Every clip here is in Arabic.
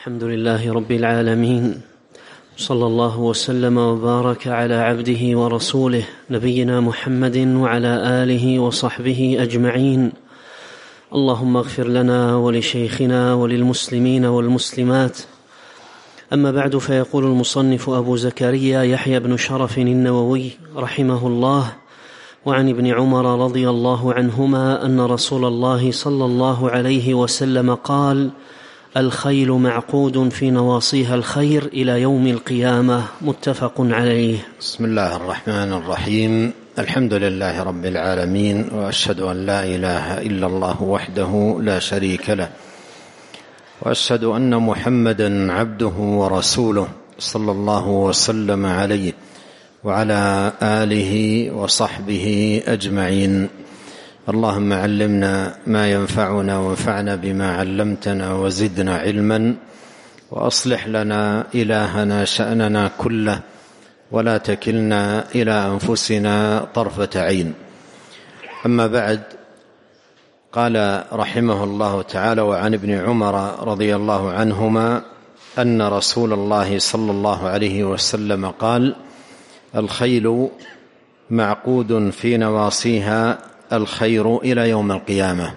الحمد لله رب العالمين، صلى الله وسلم وبارك على عبده ورسوله نبينا محمد وعلى آله وصحبه أجمعين. اللهم اغفر لنا ولشيخنا وللمسلمين والمسلمات. أما بعد، فيقول المصنف أبو زكريا يحيى بن شرف النووي رحمه الله: وعن ابن عمر رضي الله عنهما أن رسول الله صلى الله عليه وسلم قال: الخيل معقود في نواصيها الخير إلى يوم القيامة. متفق عليه. بسم الله الرحمن الرحيم. الحمد لله رب العالمين، وأشهد أن لا إله إلا الله وحده لا شريك له، وأشهد أن محمدا عبده ورسوله صلى الله وسلم عليه وعلى آله وصحبه أجمعين. اللهم علمنا ما ينفعنا وانفعنا بما علمتنا وزدنا علما، وأصلح لنا إلهنا شأننا كله، ولا تكلنا إلى أنفسنا طرفة عين. أما بعد، قال رحمه الله تعالى: وعن ابن عمر رضي الله عنهما أن رسول الله صلى الله عليه وسلم قال: الخيل معقود في نواصيها الخير إلى يوم القيامة.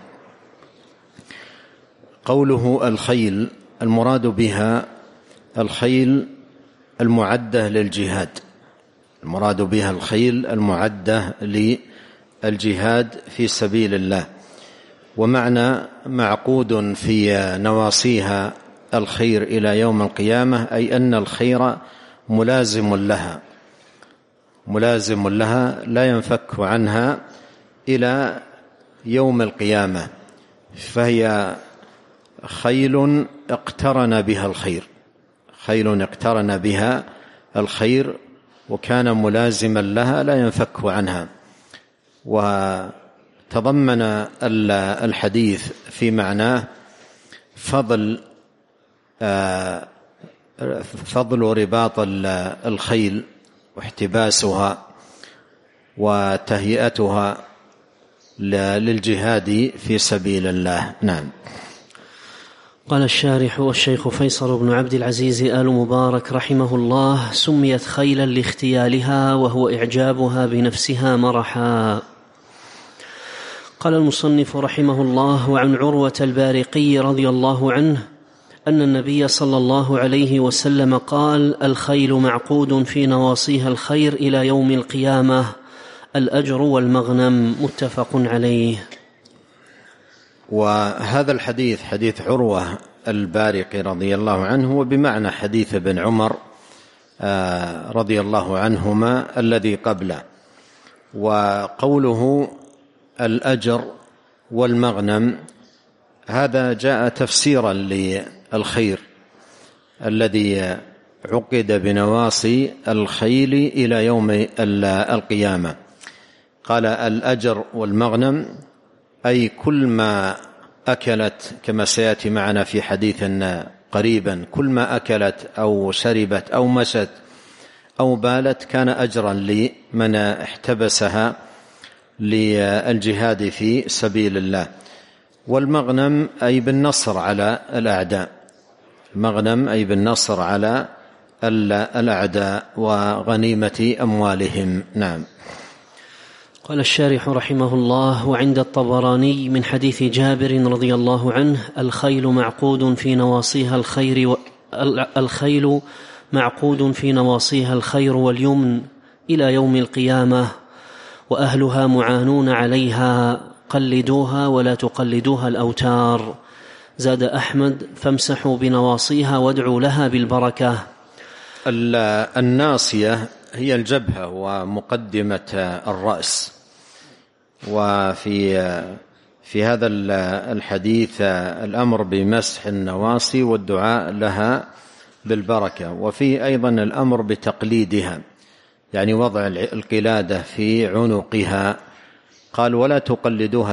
قوله الخيل، المراد بها الخيل المعدة للجهاد، المراد بها الخيل المعدة للجهاد في سبيل الله. ومعنى معقود في نواصيها الخير إلى يوم القيامة أي أن الخير ملازم لها لا ينفك عنها إلى يوم القيامة، فهي خيل اقترن بها الخير وكان ملازما لها لا ينفك عنها. وتضمن الحديث في معناه فضل رباط الخيل واحتباسها وتهيئتها للجهاد في سبيل الله. نعم. قال الشارح: والشيخ فيصل بن عبد العزيز آل مبارك رحمه الله سميت خيلا لاختيالها، وهو إعجابها بنفسها مرحا. قال المصنف رحمه الله: وعن عروة البارقي رضي الله عنه أن النبي صلى الله عليه وسلم قال: الخيل معقود في نواصيها الخير إلى يوم القيامة، الأجر والمغنم. متفق عليه. وهذا الحديث حديث عروة البارقي رضي الله عنه، وبمعنى حديث ابن عمر رضي الله عنهما الذي قبله. وقوله الأجر والمغنم هذا جاء تفسيرا للخير الذي عقد بنواصي الخيل إلى يوم القيامة. قال: الأجر والمغنم أي كل ما أكلت، كما سيأتي معنا في حديث قريبا، كل ما أكلت أو شربت أو مشت أو بالت كان أجرا لمن احتبسها للجهاد في سبيل الله. والمغنم أي بالنصر على الأعداء، المغنم أي بالنصر على الأعداء وغنيمة أموالهم. نعم. قال الشارح رحمه الله: وعند الطبراني من حديث جابر رضي الله عنه: الخيل معقود في نواصيها الخير واليمن إلى يوم القيامة، وأهلها معانون عليها، قلدوها ولا تقلدوها الأوتار. زاد أحمد: فامسحوا بنواصيها وادعوا لها بالبركة. الناصية هي الجبهة ومقدمة الرأس. وفي هذا الحديث الأمر بمسح النواصي والدعاء لها بالبركة، وفيه أيضا الأمر بتقليدها، يعني وضع القلادة في عنقها. قال: ولا تقلدوها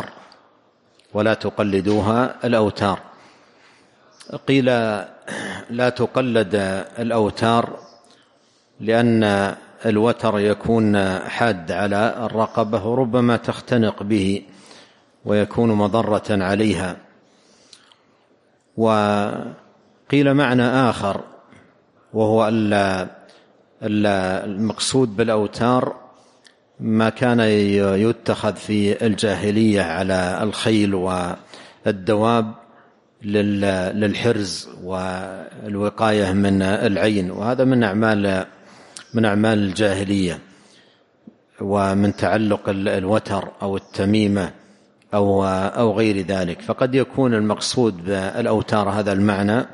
الأوتار. قيل: لا تقلد الأوتار لأن الوتر يكون حاد على الرقبة وربما تختنق به ويكون مضرة عليها. قيل معنى آخر، وهو المقصود بالأوتار ما كان يتخذ في الجاهلية على الخيل والدواب للحرز والوقاية من العين، وهذا من أعمال الجاهلية، ومن تعلق الوتر أو التميمة أو غير ذلك. فقد يكون المقصود بالأوتار هذا المعنى،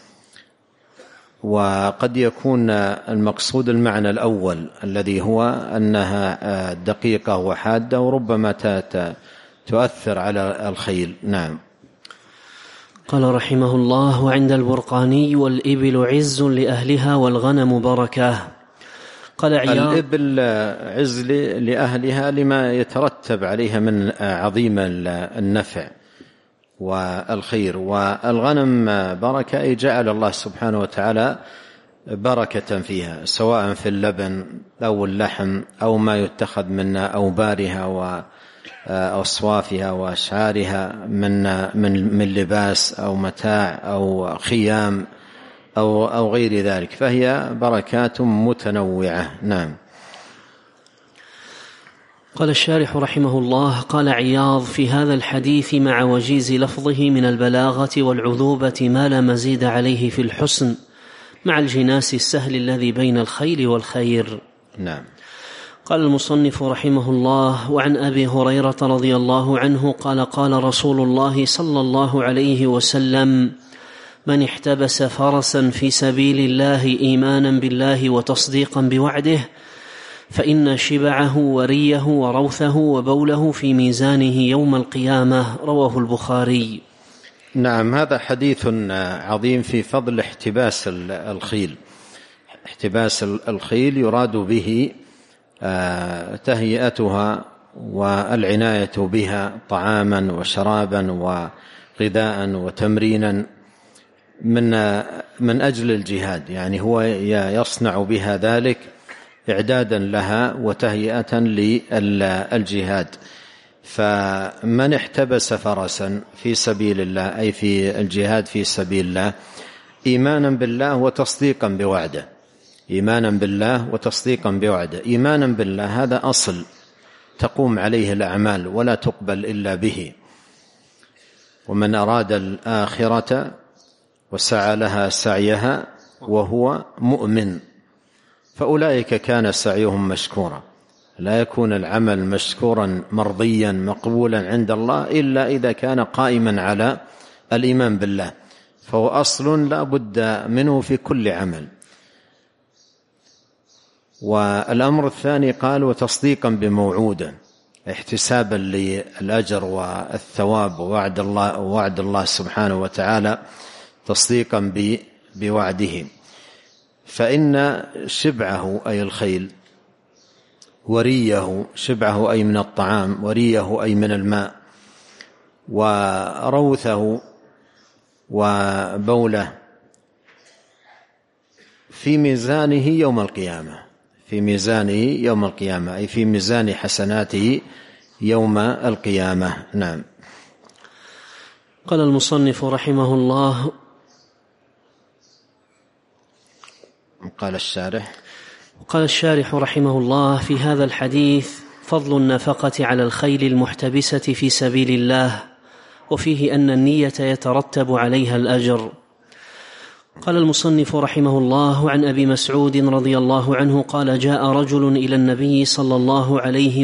وقد يكون المقصود المعنى الأول الذي هو أنها دقيقة وحادة، وربما تؤثر على الخيل. نعم. قال رحمه الله: وعند البرقاني: والإبل عز لأهلها والغنم بركة. قال عياض: الإبل عز لأهلها لما يترتب عليها من عظيم النفع والخير، والغنم بركة، أي جعل الله سبحانه وتعالى بركة فيها، سواء في اللبن أو اللحم أو ما يتخذ من أوبارها وأصوافها وأشعارها من لباس أو متاع أو خيام أو غير ذلك، فهي بركات متنوعة. نعم. قال الشارح رحمه الله: قال عياض: في هذا الحديث مع وجيز لفظه من البلاغة والعذوبة ما لا مزيد عليه في الحسن، مع الجناس السهل الذي بين الخيل والخير. نعم. قال المصنف رحمه الله: وعن أبي هريرة رضي الله عنه قال: قال رسول الله صلى الله عليه وسلم: من احتبس فرسا في سبيل الله إيمانا بالله وتصديقا بوعده فإن شبعه وريه وروثه وبوله في ميزانه يوم القيامة. رواه البخاري. نعم. هذا حديث عظيم في فضل احتباس الخيل. احتباس الخيل يراد به تهيئتها والعناية بها طعاما وشرابا وغذاء وتمرينا من أجل الجهاد، يعني هو يصنع بها ذلك إعدادا لها وتهيئة للجهاد. فمن احتبس فرسا في سبيل الله، أي في الجهاد في سبيل الله، إيمانا بالله وتصديقا بوعده. إيمانا بالله وتصديقا بوعده. إيمانا بالله هذا أصل تقوم عليه الأعمال ولا تقبل إلا به. ومن أراد الآخرة وسعى لها سعيها وهو مؤمن فأولئك كان سعيهم مشكورا. لا يكون العمل مشكورا مرضيا مقبولا عند الله إلا إذا كان قائما على الإيمان بالله، فهو أصل لا بد منه في كل عمل. والأمر الثاني قال: وتصديقا بموعوده، احتسابا للأجر والثواب ووعد الله سبحانه وتعالى، تصديقا بوعده. فإن شبعه أي الخيل، وريه شبعه أي من الطعام، وريه أي من الماء، وروثه وبوله في ميزانه يوم القيامة. في ميزانه يوم القيامة أي في ميزان حسناته يوم القيامة. نعم. قال المصنف رحمه الله: قال الشارح رحمه الله: في هذا الحديث فضل النفقة على الخيل المحتبسة في سبيل الله، وفيه أن النية يترتب عليها الأجر. قال المصنف رحمه الله: عن أبي مسعود رضي الله عنه قال: جاء رجل إلى النبي صلى الله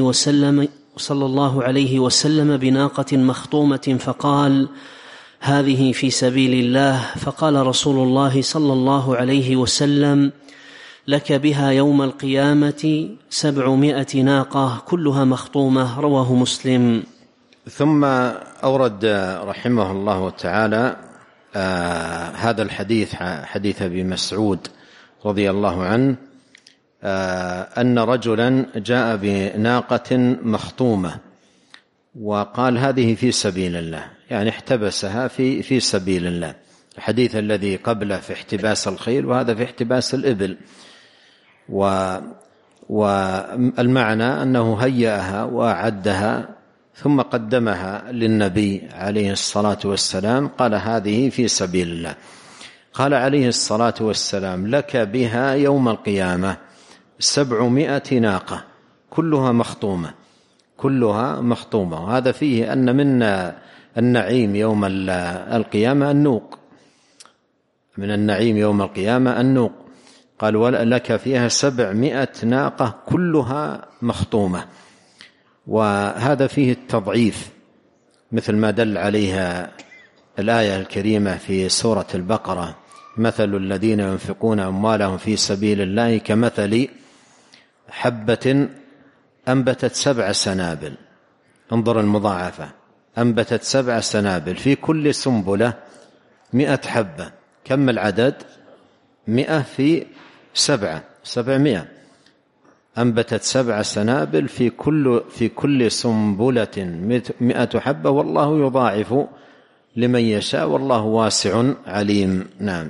عليه وسلم بناقة مخطومة فقال: هذه في سبيل الله. فقال رسول الله صلى الله عليه وسلم: لك بها يوم القيامة 700 ناقة كلها مخطومة. رواه مسلم. ثم أورد رحمه الله تعالى هذا الحديث، حديث أبي مسعود رضي الله عنه، أن رجلا جاء بناقة مخطومة وقال: هذه في سبيل الله، يعني احتبسها في سبيل الله. الحديث الذي قبله في احتباس الخيل، وهذا في احتباس الإبل. والمعنى أنه هيأها وأعدها ثم قدمها للنبي عليه الصلاة والسلام، قال: هذه في سبيل الله. قال عليه الصلاة والسلام: لك بها يوم القيامة 700 ناقة كلها مخطومة، كلها مخطومة. وهذا فيه أن من النعيم يوم القيامة النوق، من النعيم يوم القيامة النوق. قال: ولك فيها 700 ناقة كلها مخطومة. وهذا فيه التضعيف مثل ما دل عليها الآية الكريمة في سورة البقرة: مثل الذين ينفقون أموالهم في سبيل الله كمثل حبة أنبتت 7 سنابل. انظر المضاعفة: أنبتت 7 سنابل في كل سنبلة 100 حبة. كم العدد؟ 100 في 7 700. أنبتت 7 سنابل في كل سنبلة 100 حبة، والله يضاعف لمن يشاء والله واسع عليم. نعم.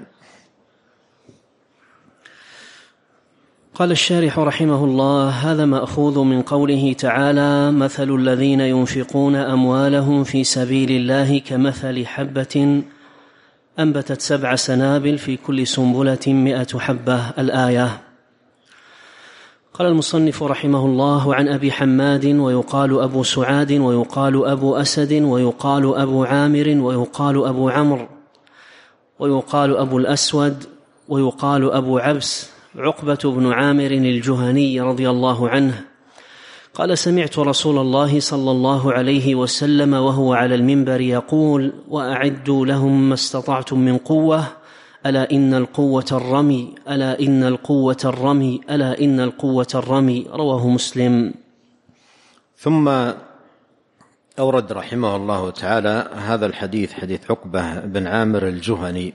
قال الشارح رحمه الله: هذا مأخوذ من قوله تعالى: مثل الذين ينفقون أموالهم في سبيل الله كمثل حبة أنبتت 7 سنابل في كل سنبلة 100 حبة. الآية. قال المصنف رحمه الله: عن أبي حماد ويقال أبو سعاد ويقال أبو أسد ويقال أبو عامر ويقال أبو عمرو ويقال أبو الأسود ويقال أبو عبس عقبة بن عامر الجهني رضي الله عنه قال: سمعت رسول الله صلى الله عليه وسلم وهو على المنبر يقول: وأعدوا لهم ما استطعتم من قوة، ألا إن القوة الرمي، ألا إن القوة الرمي، ألا إن القوة الرمي. رواه مسلم. ثم أورد رحمه الله تعالى هذا الحديث، حديث عقبة بن عامر الجهني،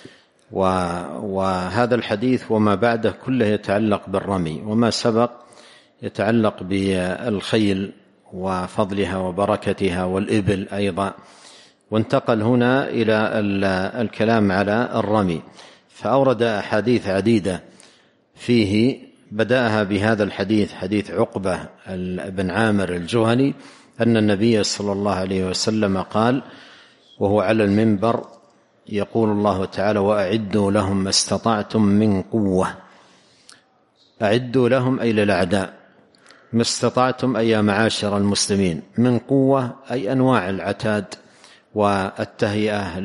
وهذا الحديث وما بعده كله يتعلق بالرمي، وما سبق يتعلق بالخيل وفضلها وبركتها والإبل أيضا، وانتقل هنا إلى الكلام على الرمي، فأورد أحاديث عديدة فيه. بدأها بهذا الحديث، حديث عقبة بن عامر الجهني، أن النبي صلى الله عليه وسلم قال وهو على المنبر: يقول الله تعالى: وأعدوا لهم ما استطعتم من قوة. أعدوا لهم أي للأعداء، ما استطعتم أي معاشر المسلمين، من قوة أي أنواع العتاد والتهيئة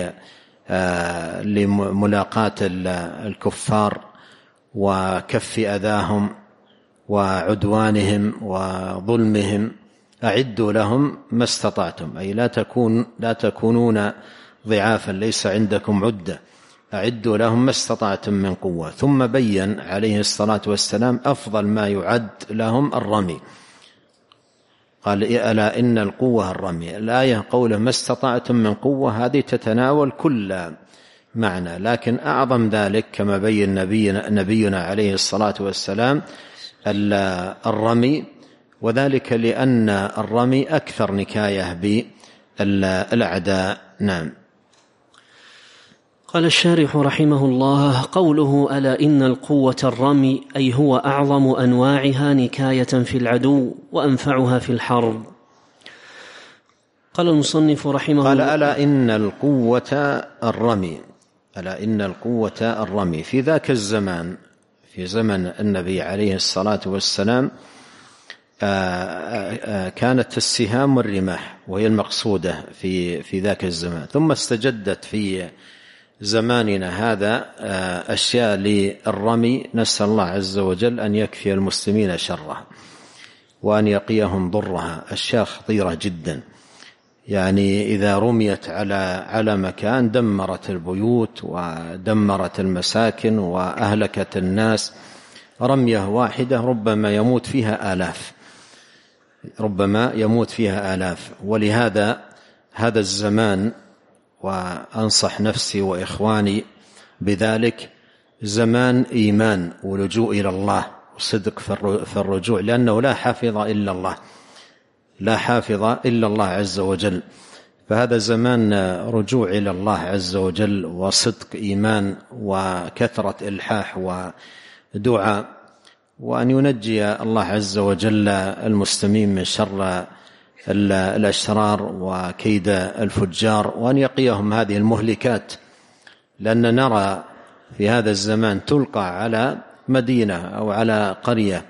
لملاقاة الكفار وكف أذاهم وعدوانهم وظلمهم. أعدوا لهم ما استطعتم أي لا تكونون ضعافا، ليس عندكم عدة. أعدوا لهم ما استطعتم من قوة. ثم بين عليه الصلاة والسلام أفضل ما يعد لهم الرمي، قال: ألا إن القوة الرمي. الآية قوله ما استطعتم من قوة هذه تتناول كل معنى، لكن أعظم ذلك كما بين نبينا عليه الصلاة والسلام الرمي، وذلك لأن الرمي أكثر نكاية بالأعداء. نعم. قال الشارح رحمه الله: قوله ألا إن القوة الرمي أي هو أعظم أنواعها نكاية في العدو وأنفعها في الحرب. قال المصنف رحمه الله: قال: ألا إن القوة الرمي. ألا إن القوة الرمي. في ذاك الزمان، في زمن النبي عليه الصلاة والسلام، كانت السهام والرماح وهي المقصودة في ذاك الزمان، ثم استجدت في زماننا هذا أشياء للرمي. نسأل الله عز وجل أن يكفي المسلمين شرها وأن يقيهم ضرها. أشياء خطيرة جدا، يعني إذا رميت على مكان دمرت البيوت ودمرت المساكن وأهلكت الناس. رمية واحدة ربما يموت فيها آلاف. ولهذا هذا الزمان، وأنصح نفسي وإخواني بذلك، زمان إيمان ولجوء إلى الله وصدق في الرجوع، لأنه لا حافظ إلا الله، لا حافظ إلا الله عز وجل. فهذا زمان رجوع إلى الله عز وجل وصدق إيمان وكثرة إلحاح ودعاء، وأن ينجي الله عز وجل المسلمين من شر الأشرار وكيد الفجار، وأن يقيهم هذه المهلكات لأن نرى في هذا الزمان تلقى على مدينة أو على قرية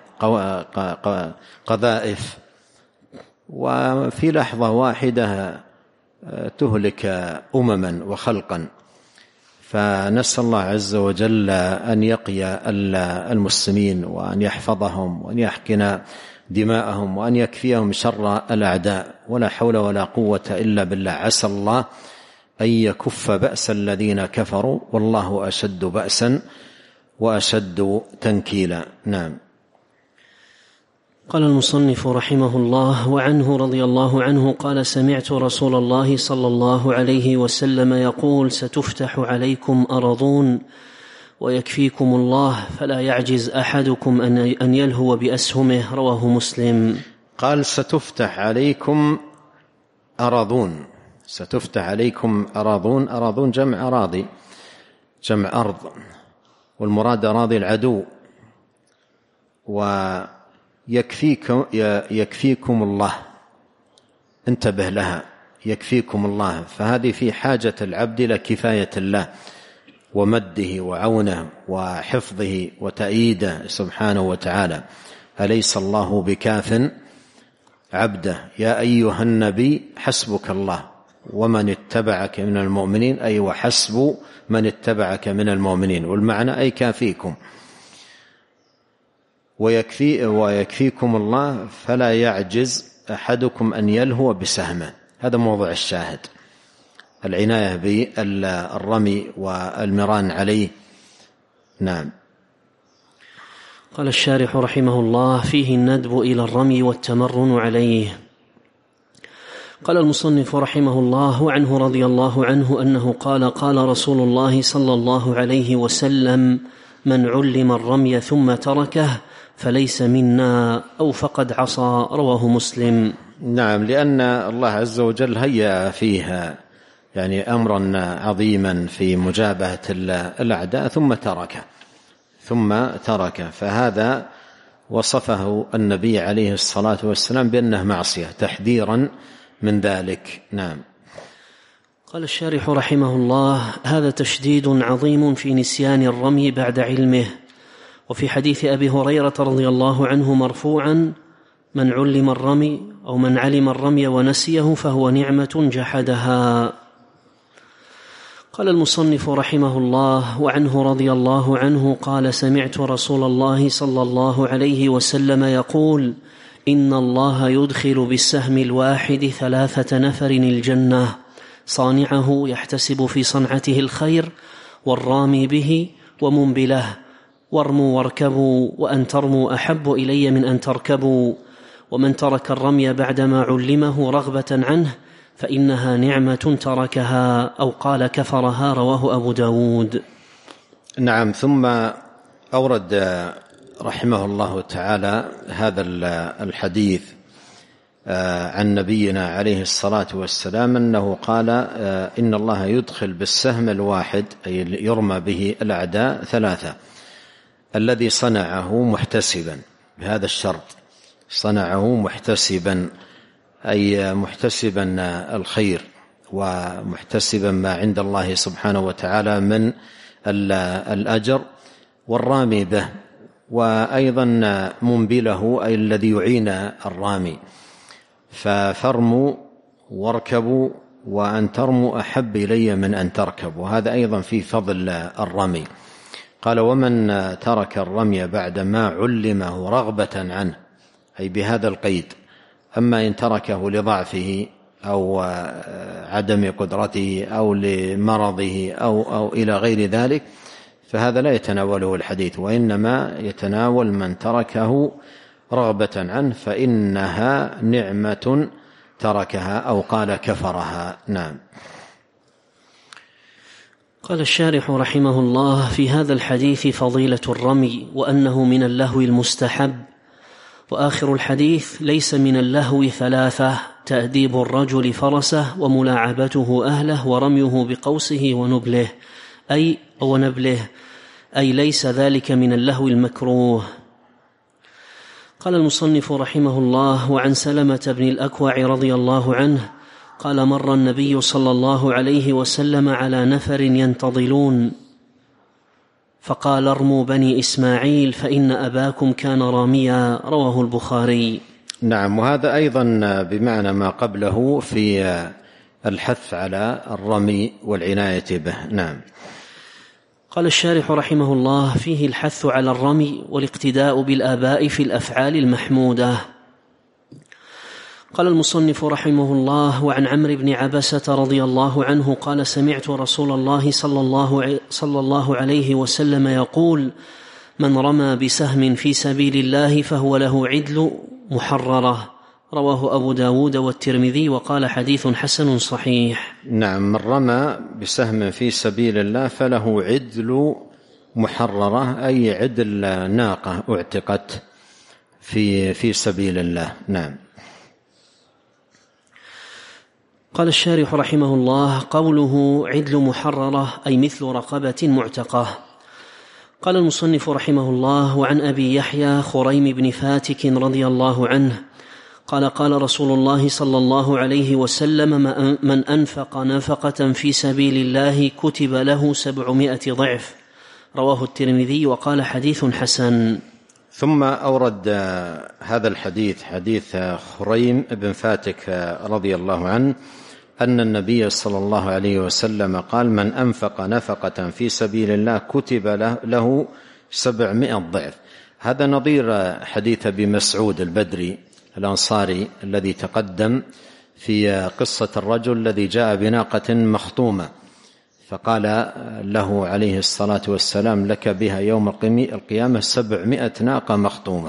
قذائف، وفي لحظة واحدة تهلك أمما وخلقا. فنسأل الله عز وجل أن يقي المسلمين وأن يحفظهم وأن يحقن دماءهم وأن يكفيهم شر الأعداء، ولا حول ولا قوة إلا بالله. عسى الله أن يكف بأس الذين كفروا، والله أشد بأسا وأشد تنكيلا. نعم. قال المصنف رحمه الله: وعنه رضي الله عنه قال: سمعت رسول الله صلى الله عليه وسلم يقول: ستفتح عليكم أرضون ويكفيكم الله، فلا يعجز أحدكم أن يلهو بأسهمه. رواه مسلم. قال: ستفتح عليكم أرضون. ستفتح عليكم أرضون. أرضون جمع أراضي، جمع أرض، والمراد أراضي العدو. يكفيكم الله، انتبه لها، يكفيكم الله، فهذه في حاجة العبد إلى كفاية الله ومده وعونه وحفظه وتأييده سبحانه وتعالى. أليس الله بكاف عبده؟ يا أيها النبي حسبك الله ومن اتبعك من المؤمنين، أي وحسب من اتبعك من المؤمنين، والمعنى أي كافيكم. ويكفيكم الله فلا يعجز أحدكم أن يلهو بسهمه. هذا موضوع الشاهد، العناية بالرمي والمران عليه. نعم. قال الشارح رحمه الله: فيه الندب إلى الرمي والتمرن عليه. قال المصنف رحمه الله: وعنه رضي الله عنه أنه قال: قال رسول الله صلى الله عليه وسلم: من علم الرمي ثم تركه فليس منا، أو فقد عصى. رواه مسلم. نعم، لأن الله عز وجل هيأ فيها يعني أمرا عظيما في مجابهة الأعداء ثم ترك، فهذا وصفه النبي عليه الصلاة والسلام بأنه معصية تحذيرا من ذلك. نعم. قال الشارح رحمه الله: هذا تشديد عظيم في نسيان الرمي بعد علمه. وفي حديث أبي هريرة رضي الله عنه مرفوعا: من علم الرمي أو من علم الرمي ونسيه فهو نعمة جحدها. قال المصنف رحمه الله: وعنه رضي الله عنه قال: سمعت رسول الله صلى الله عليه وسلم يقول: إن الله يدخل بالسهم الواحد 3 نفر الجنة، صانعه يحتسب في صنعته الخير، والرامي به، ومنبله. وارموا واركبوا، وأن ترموا أحب إلي من أن تركبوا. ومن ترك الرمي بعدما علمه رغبة عنه فإنها نعمة تركها، أو قال كفرها. رواه أبو داود. نعم. ثم أورد رحمه الله تعالى هذا الحديث عن نبينا عليه الصلاة والسلام أنه قال: إن الله يدخل بالسهم الواحد، أي يرمى به الأعداء 3، الذي صنعه محتسبا، بهذا الشرط، صنعه محتسبا، أي محتسبا الخير ومحتسبا ما عند الله سبحانه وتعالى من الأجر، والرامي به، وأيضا منبله، أي الذي يعين الرامي. فارموا واركبوا، وأن ترموا أحب إلي من أن تركبوا. هذا أيضا في فضل الرمي. قال: ومن ترك الرمي بعد ما علمه رغبة عنه، أي بهذا القيد. أما إن تركه لضعفه أو عدم قدرته أو لمرضه أو إلى غير ذلك، فهذا لا يتناوله الحديث، وإنما يتناول من تركه رغبة عنه، فإنها نعمة تركها، أو قال كفرها. نعم. قال الشارح رحمه الله: في هذا الحديث فضيلة الرمي، وأنه من اللهو المستحب. وآخر الحديث: ليس من اللهو 3: تأديب الرجل فرسه، وملاعبته أهله، ورميه بقوسه ونبله، أي ليس ذلك من اللهو المكروه. قال المصنف رحمه الله: وعن سلمة بن الأكوع رضي الله عنه قال: مر النبي صلى الله عليه وسلم على نفر ينتظلون فقال: ارموا بني إسماعيل فإن أباكم كان راميا. رواه البخاري. نعم. وهذا أيضا بمعنى ما قبله في الحث على الرمي والعناية به. نعم. قال الشارح رحمه الله: فيه الحث على الرمي والاقتداء بالآباء في الأفعال المحمودة. قال المصنف رحمه الله: وعن عمرو بن عبسة رضي الله عنه قال: سمعت رسول الله صلى الله عليه وسلم يقول: من رمى بسهم في سبيل الله فهو له عدل محررة. رواه أبو داود والترمذي وقال: حديث حسن صحيح. نعم. من رمى بسهم في سبيل الله فله عدل محررة، أي عدل ناقة اعتقت في سبيل الله. نعم. قال الشارح رحمه الله: قوله عدل محررة أي مثل رقبة معتقة. قال المصنف رحمه الله: وعن أبي يحيى خريم بن فاتك رضي الله عنه قال: قال رسول الله صلى الله عليه وسلم: من أنفق نفقة في سبيل الله كتب له 700 ضعف. رواه الترمذي وقال: حديث حسن. ثم أورد هذا الحديث، حديث خريم بن فاتك رضي الله عنه، أن النبي صلى الله عليه وسلم قال: من أنفق نفقة في سبيل الله كتب له 700 ضعف. هذا نظير حديث أبي مسعود البدري الأنصاري الذي تقدم في قصة الرجل الذي جاء بناقة مخطومة، فقال له عليه الصلاة والسلام: لك بها يوم القيامة 700 ناقة مخطومة.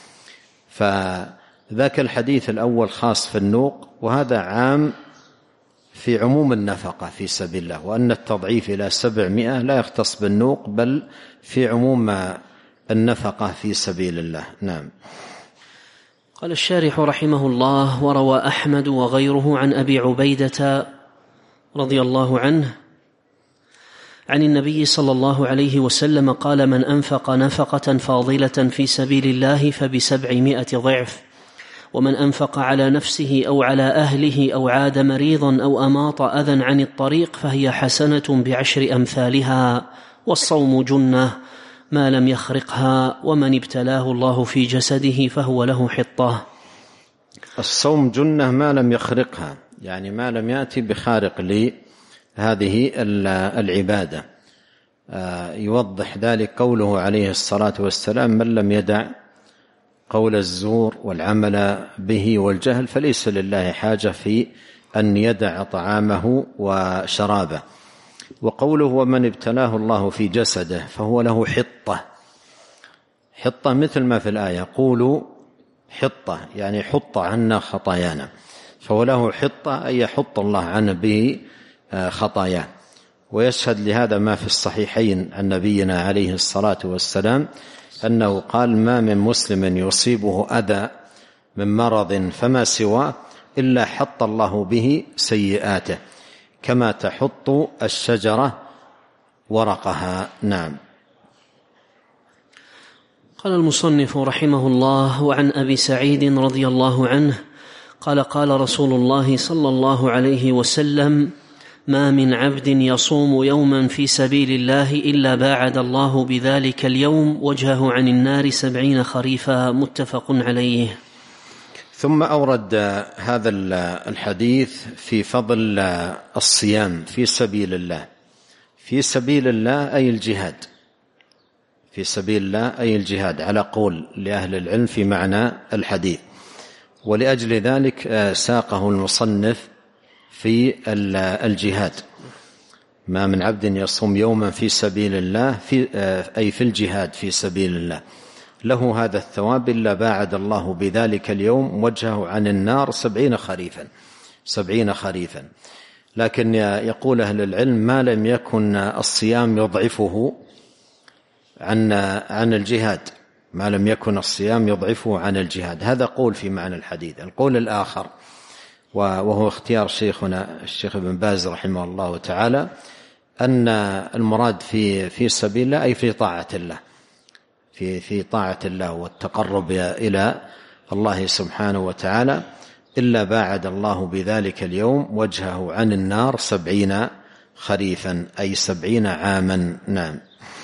فذاك الحديث الأول خاص في النوق، وهذا عام في عموم النفقة في سبيل الله، وأن التضعيف إلى 700 لا يختص بالنوق بل في عموم النفقة في سبيل الله. نعم. قال الشارح رحمه الله: وروى أحمد وغيره عن أبي عبيدة رضي الله عنه عن النبي صلى الله عليه وسلم قال: من أنفق نفقة فاضلة في سبيل الله فب700 ضعف، ومن أنفق على نفسه أو على أهله أو عاد مريضا أو أماط أذى عن الطريق فهي حسنة ب10 أمثالها. والصوم جنة ما لم يخرقها، ومن ابتلاه الله في جسده فهو له حطة. الصوم جنة ما لم يخرقها، يعني ما لم يأتي بخارق لهذه العبادة. يوضح ذلك قوله عليه الصلاة والسلام: من لم يدع قول الزور والعمل به والجهل فليس لله حاجة في أن يدع طعامه وشرابه. وقوله: ومن ابتلاه الله في جسده فهو له حطة. حطة مثل ما في الآية: قولوا حطة، يعني حط عنا خطايانا، فهو له حطة أي يحط الله عنه به خطاياه. ويشهد لهذا ما في الصحيحين عن نبينا عليه الصلاة والسلام أنه قال: ما من مسلم يصيبه أذى من مرض فما سواه إلا حط الله به سيئاته كما تحط الشجرة ورقها. نعم. قال المصنف رحمه الله: وعن أبي سعيد رضي الله عنه قال: قال رسول الله صلى الله عليه وسلم: ما من عبد يصوم يوما في سبيل الله إلا باعد الله بذلك اليوم وجهه عن النار 70 خريفا. متفق عليه. ثم أورد هذا الحديث في فضل الصيام في سبيل الله. في سبيل الله أي الجهاد، في سبيل الله أي الجهاد على قول لأهل العلم في معنى الحديث. ولأجل ذلك ساقه المصنف في الجهاد: ما من عبد يصوم يوما في سبيل الله أي في الجهاد في سبيل الله له هذا الثواب إلا باعد الله بذلك اليوم وجهه عن النار 70 خريفا. لكن يقول أهل العلم: ما لم يكن الصيام يضعفه عن الجهاد، ما لم يكن الصيام يضعفه عن الجهاد. هذا قول في معنى الحديث. القول الآخر وهو اختيار شيخنا الشيخ ابن باز رحمه الله تعالى أن المراد في سبيل الله أي في طاعة الله، في طاعة الله والتقرب إلى الله سبحانه وتعالى، إلا باعد الله بذلك اليوم وجهه عن النار 70 خريفا أي 70 عاما. نعم.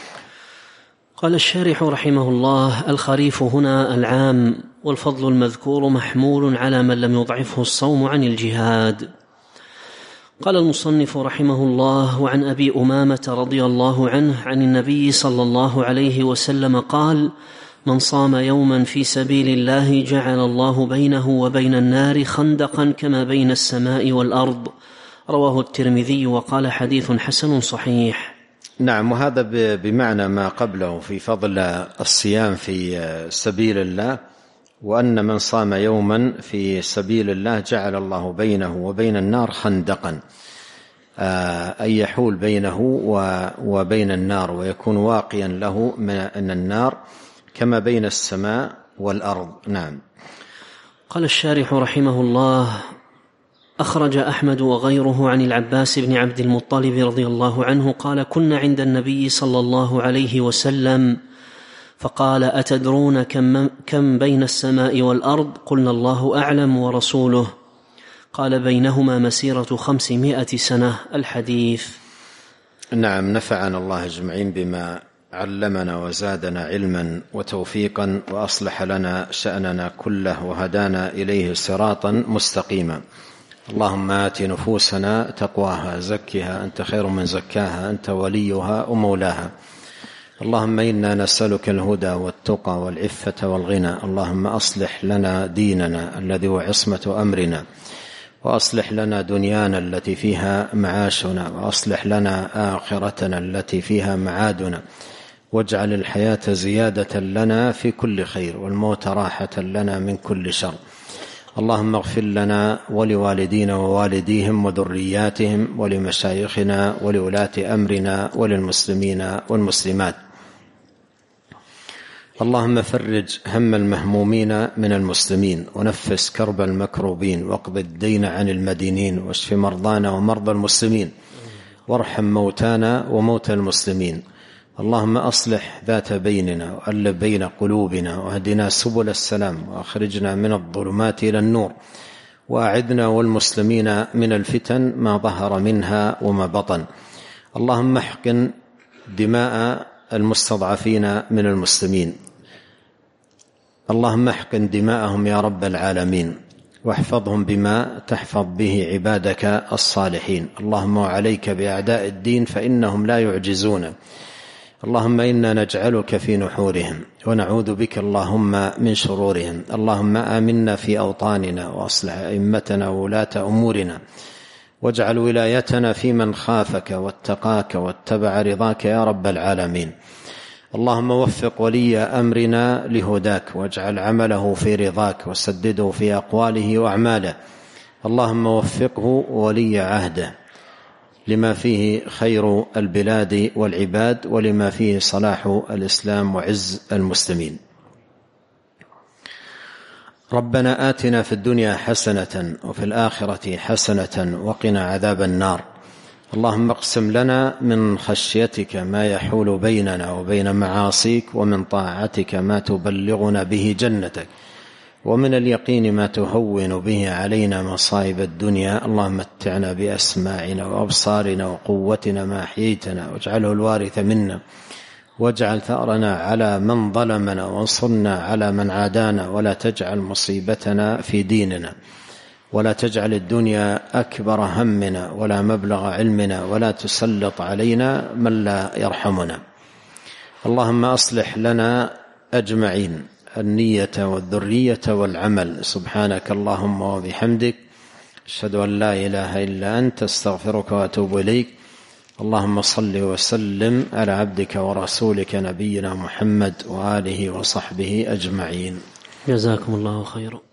قال الشارح رحمه الله: الخريف هنا العام، والفضل المذكور محمول على من لم يضعفه الصوم عن الجهاد. قال المصنف رحمه الله: وعن أبي أمامة رضي الله عنه عن النبي صلى الله عليه وسلم قال: من صام يوما في سبيل الله جعل الله بينه وبين النار خندقا كما بين السماء والأرض. رواه الترمذي وقال: حديث حسن صحيح. نعم. وهذا بمعنى ما قبله في فضل الصيام في سبيل الله، وأن من صام يوما في سبيل الله جعل الله بينه وبين النار خندقا، أي يحول بينه وبين النار ويكون واقيا له من النار كما بين السماء والأرض. نعم. قال الشارح رحمه الله: أخرج أحمد وغيره عن العباس بن عبد المطلب رضي الله عنه قال: كنا عند النبي صلى الله عليه وسلم فقال: أتدرون كم بين السماء والأرض؟ قلنا: الله أعلم ورسوله. قال: بينهما مسيرة 500 سنة. الحديث. نعم. نفعنا الله أجمعين بما علمنا وزادنا علما وتوفيقا، وأصلح لنا شأننا كله وهدانا إليه صراطا مستقيما. اللهم آت نفوسنا تقواها زكها أنت خير من زكاها أنت وليها ومولاها. اللهم إنا نسألك الهدى والتقى والعفة والغنى. اللهم أصلح لنا ديننا الذي هو عصمة أمرنا، وأصلح لنا دنيانا التي فيها معاشنا، وأصلح لنا آخرتنا التي فيها معادنا، واجعل الحياة زيادة لنا في كل خير والموت راحة لنا من كل شر. اللهم اغفر لنا ولوالدينا ووالديهم وذرياتهم ولمشايخنا ولولاة أمرنا وللمسلمين والمسلمات. اللهم فرج هم المهمومين من المسلمين، ونفس كرب المكروبين، واقض الدين عن المدينين، واشف مرضانا ومرضى المسلمين، وارحم موتانا وموتى المسلمين. اللهم أصلح ذات بيننا وألف بين قلوبنا، واهدنا سبل السلام، وأخرجنا من الظلمات إلى النور، وأعذنا والمسلمين من الفتن ما ظهر منها وما بطن. اللهم احقن دماء المستضعفين من المسلمين، اللهم احقن دماءهم يا رب العالمين، واحفظهم بما تحفظ به عبادك الصالحين. اللهم وعليك بأعداء الدين فإنهم لا يعجزون. اللهم إنا نجعلك في نحورهم ونعوذ بك اللهم من شرورهم. اللهم آمنا في أوطاننا، وأصلح أئمتنا وولاة أمورنا، واجعل ولايتنا في من خافك واتقاك واتبع رضاك يا رب العالمين. اللهم وفق ولي أمرنا لهداك، واجعل عمله في رضاك، وسدده في أقواله وأعماله. اللهم وفقه ولي عهده لما فيه خير البلاد والعباد، ولما فيه صلاح الإسلام وعز المسلمين. ربنا آتنا في الدنيا حسنة وفي الآخرة حسنة وقنا عذاب النار. اللهم اقسم لنا من خشيتك ما يحول بيننا وبين معاصيك، ومن طاعتك ما تبلغنا به جنتك، ومن اليقين ما تهون به علينا مصائب الدنيا. اللهم متعنا بأسماعنا وأبصارنا وقوتنا ما أحييتنا، واجعله الوارث منا، واجعل ثأرنا على من ظلمنا، وانصرنا على من عادانا، ولا تجعل مصيبتنا في ديننا، ولا تجعل الدنيا أكبر همنا ولا مبلغ علمنا، ولا تسلط علينا من لا يرحمنا. اللهم أصلح لنا أجمعين النية والذرية والعمل. سبحانك اللهم وبحمدك، أشهد أن لا إله إلا أنت، استغفرك وأتوب إليك. اللهم صل وسلم على عبدك ورسولك نبينا محمد وآله وصحبه أجمعين. جزاكم الله خيرا.